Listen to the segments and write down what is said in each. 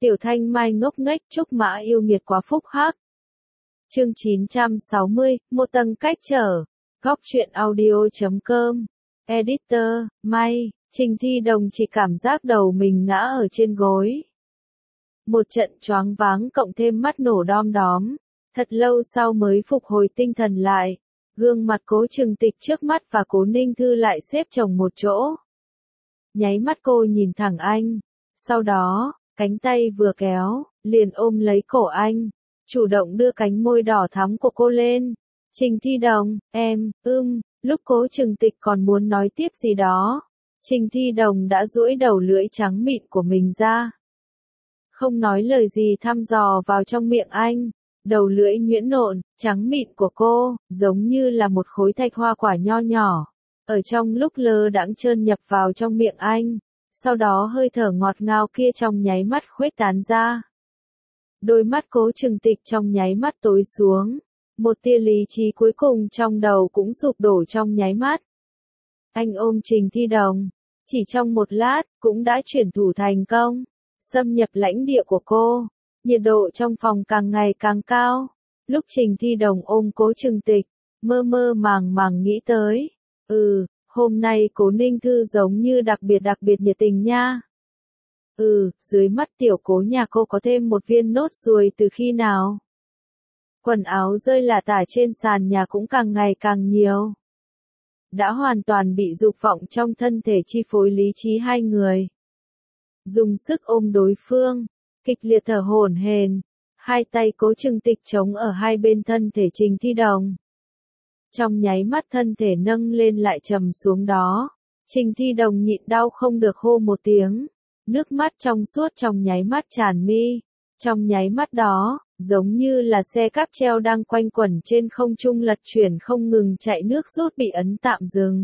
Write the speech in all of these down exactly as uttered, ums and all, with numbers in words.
Tiểu Thanh Mai ngốc nghếch Trúc Mã yêu nghiệt quá phúc hắc. Chương chín trăm sáu mươi, một tầng cách trở. Góc truyện audio chấm com. Editor, May, Trình Thi Đồng chỉ cảm giác đầu mình ngã ở trên gối. Một trận choáng váng cộng thêm mắt nổ đom đóm. Thật lâu sau mới phục hồi tinh thần lại. Gương mặt Cố Trừng Tịch trước mắt và Cố Ninh Thư lại xếp chồng một chỗ. Nháy mắt cô nhìn thẳng anh. Sau đó, cánh tay vừa kéo, liền ôm lấy cổ anh. Chủ động đưa cánh môi đỏ thắm của cô lên. Trình Thi Đồng, em, ưm, lúc Cố Trừng Tịch còn muốn nói tiếp gì đó. Trình Thi Đồng đã duỗi đầu lưỡi trắng mịn của mình ra. Không nói lời gì thăm dò vào trong miệng anh. Đầu lưỡi nhuyễn nộn, trắng mịn của cô, giống như là một khối thạch hoa quả nho nhỏ. Ở trong lúc lơ đãng trơn nhập vào trong miệng anh. Sau đó hơi thở ngọt ngào kia trong nháy mắt khuếch tán ra. Đôi mắt Cố Trừng Tịch trong nháy mắt tối xuống. Một tia lý trí cuối cùng trong đầu cũng sụp đổ trong nháy mắt. Anh ôm Trình Thi Đồng. Chỉ trong một lát, cũng đã chuyển thủ thành công. Xâm nhập lãnh địa của cô. Nhiệt độ trong phòng càng ngày càng cao. Lúc Trình Thi Đồng ôm Cố Trừng Tịch, mơ mơ màng màng nghĩ tới. Ừ, hôm nay Cố Ninh Thư giống như đặc biệt đặc biệt nhiệt tình nha. Ừ, dưới mắt tiểu Cố nhà cô có thêm một viên nốt ruồi từ khi nào? Quần áo rơi lả tả trên sàn nhà cũng càng ngày càng nhiều. Đã hoàn toàn bị dục vọng trong thân thể chi phối lý trí hai người. Dùng sức ôm đối phương, kịch liệt thở hổn hển, hai tay Cố Trừng Tịch chống ở hai bên thân thể Trình Thi Đồng. Trong nháy mắt thân thể nâng lên lại trầm xuống đó, Trình Thi Đồng nhịn đau không được hô một tiếng, nước mắt trong suốt trong nháy mắt tràn mi, trong nháy mắt đó, giống như là xe cáp treo đang quanh quẩn trên không trung lật chuyển không ngừng chạy nước rút bị ấn tạm dừng.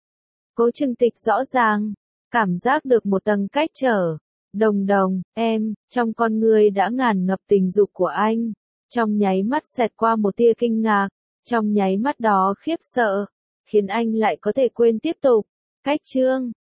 Cố Trừng Tịch rõ ràng, cảm giác được một tầng cách trở. Đồng Đồng, em, trong con người đã ngàn ngập tình dục của anh. Trong nháy mắt xẹt qua một tia kinh ngạc. Trong nháy mắt đó khiếp sợ. Khiến anh lại có thể quên tiếp tục. Cách chương.